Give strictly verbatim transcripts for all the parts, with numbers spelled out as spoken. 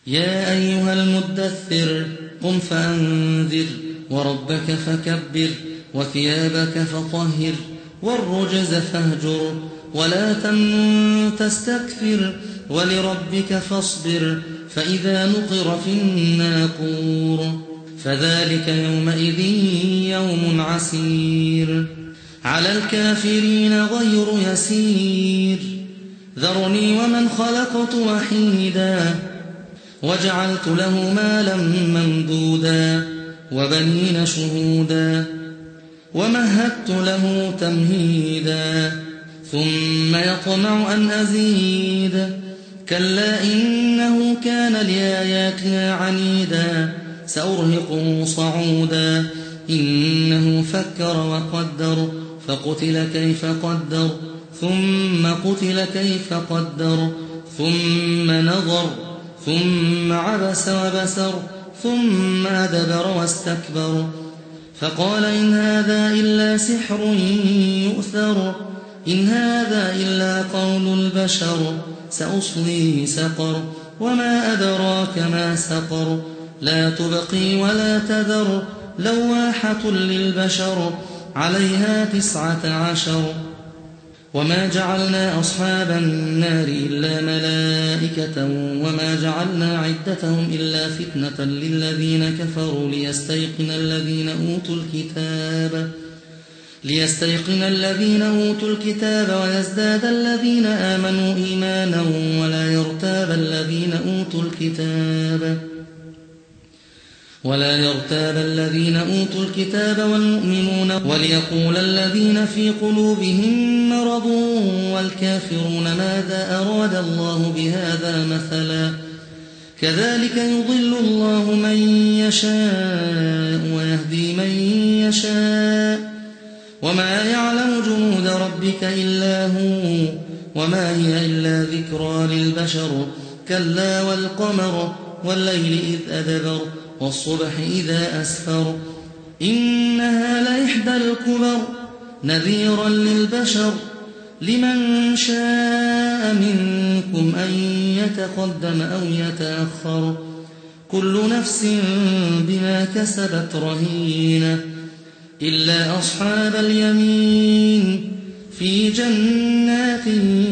يا أيها المدثر قم فأنذر وربك فكبر وثيابك فطهر والرجز فاهجر ولا تمنن تستكثر ولربك فاصبر فإذا نقر في الناقور فذلك يومئذ يوم عسير على الكافرين غير يسير ذرني ومن خلقت وحيدا وجعلت له مالا ممدودا وبنين شهودا ومهدت له تمهيدا ثم يطمع أن أزيد كلا إنه كان لآياتنا عنيدا سأرهقه صعودا إنه فكر وقدر فقتل كيف قدر ثم قتل كيف قدر ثم نظر ثم عبس وبسر ثم أدبر واستكبر فقال إن هذا إلا سحر يؤثر إن هذا إلا قول البشر سأصليه سقر وما أدراك ما سقر لا تبقي ولا تذر لواحة للبشر عليها تسعة عشر وما جعلنا أصحاب النار إلا ملائكة وما جعلنا عدتهم إلا فتنة للذين كفروا ليستيقن الذين أوتوا الكتاب ليستيقن الذين أوتوا الكتاب ويزداد الذين آمنوا إيمانا ولا يرتاب الذين أوتوا الكتاب ولا يرتاب الذين أوتوا الكتاب والمؤمنون وليقول الذين في قلوبهم مرض والكافرون ماذا أراد الله بهذا مثلا كذلك يضل الله من يشاء ويهدي من يشاء وما يعلم جنود ربك إلا هو وما هي إلا ذكرى للبشر كلا والقمر والليل إذ أدبر والصبح إذا أسفر إنها لإحدى الكبر نذيرا للبشر لمن شاء منكم أن يتقدم أو يتأخر كل نفس بما كسبت رهينة إلا أصحاب اليمين في جنات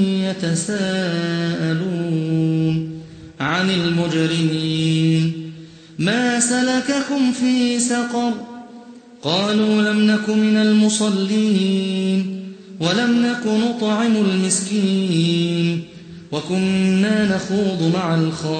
يتساءلون عن المجرمين ما سلككم في سقر قالوا لم نك من المصلين ولم نك نطعم المسكين وكنا نخوض مع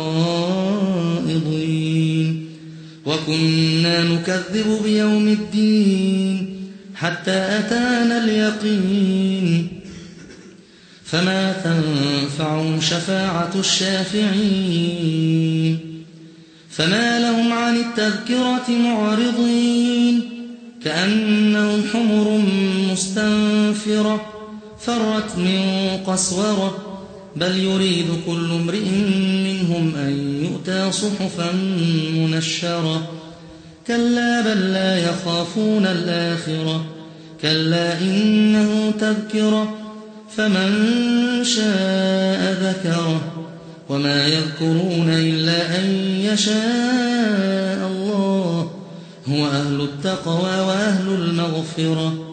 الخائضين وكنا نكذب بيوم الدين حتى أتانا اليقين فما تنفعهم شفاعة الشافعين فما لهم عن التذكرة معرضين كأنهم حمر مستنفرة فرت من قسورة بل يريد كل امرئ منهم أن يؤتى صحفا منشرة كلا بل لا يخافون الآخرة كلا إنه تذكرة فمن شاء ذكره وما يذكرون إلا أن يشاء الله هو أهل التقوى وأهل المغفرة